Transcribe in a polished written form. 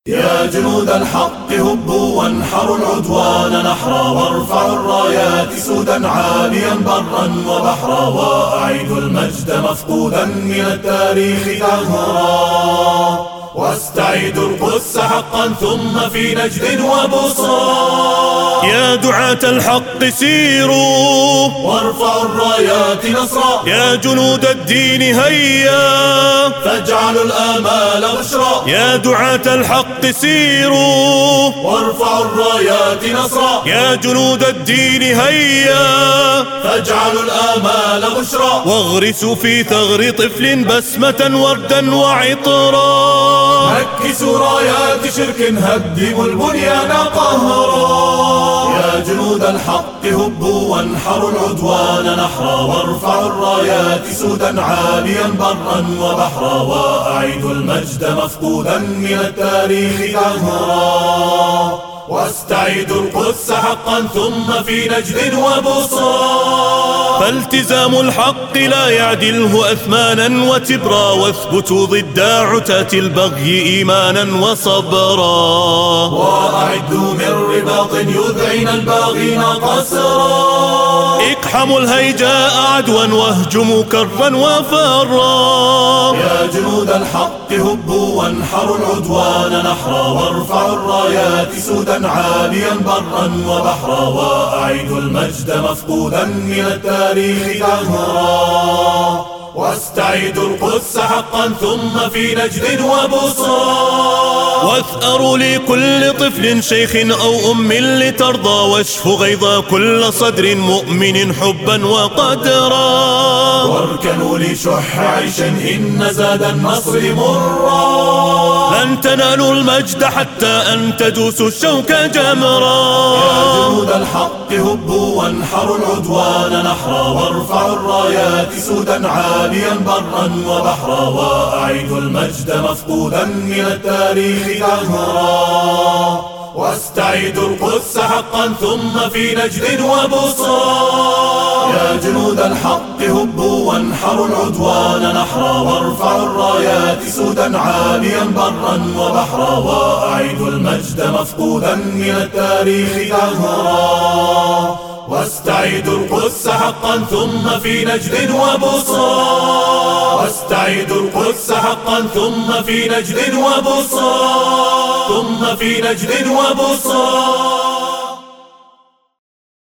يا جنود الحق هبوا وانحروا العدوان نحرا، وارفعوا الرايات سودا عاليا برا وبحرا، وأعيدوا المجد مفقودا من التاريخ دهرا، واستعيدوا القدس حقا ثم في نجد وبصرى. يا دعاة الحق سيروا وارفعوا الرايات نصرا، يا جنود الدين هيا فاجعلوا الآمال بشرا. يا دعاة الحق سيروا وارفعوا الرايات نصرا، يا جنود الدين هيا فاجعلوا الآمال بشرا. واغرسوا في ثغر طفل بسمة وردا وعطرا، نكسوا رايات شرك هدموا البنيان قهرا. يا جنود الحق هبوا وانحروا العدوان نحرا، وارفعوا الرايات سودا عاليا برا وبحرا، وأعيدوا المجد مفقودا من التاريخ دهرا، واستعيدوا القدس حقا ثم في نجد وبصرى. فالتزام الحق لا يعدله أثمانا وتبرا، واثبتوا ضد عتاة البغي إيمانا وصبرا، وأعدوا من رباط يذعن الباغين قسرا. اقحموا الهيجاء عدوا واهجموا كرا وفرا. يا جنود الحق هبوا وانحروا العدوان نحرا، وارفعوا الرايات سودا عاليا برا وبحرا، وأعيدوا المجد مفقودا من التاريخ دهرا، واستعيدوا القدس حقا ثم في نجد وبصرى. واثأروا لكل طفل شيخ أو أم لترضى، واشفوا غيظ كل صدر مؤمن حبا وقدرا. واركنوا لشح عيش إن زاد النصر مرا، لن تنالوا المجد حتى أن تدوسوا الشوك جمرا. يا جنود الحق هبوا وانحروا العدوان نحرا، وارفعوا الرايات سودا عاليا برا وبحرا، وأعيدوا المجد مفقودا من التاريخ دهرا، واستعيدوا القدس حقا ثم في نجد وبصرى. يا جنود الحق هبوا وانحروا العدوان نحرا، وارفعوا الرايات سودا عاليا برا وبحرا، وأعيدوا المجد مفقودا من التاريخ دهرا، واستعيدوا القدس حقا ثم في نجد وبصرى. واستعيدوا القدس حقا ثم في نجد وبصرى، ثم في نجد وبصرى.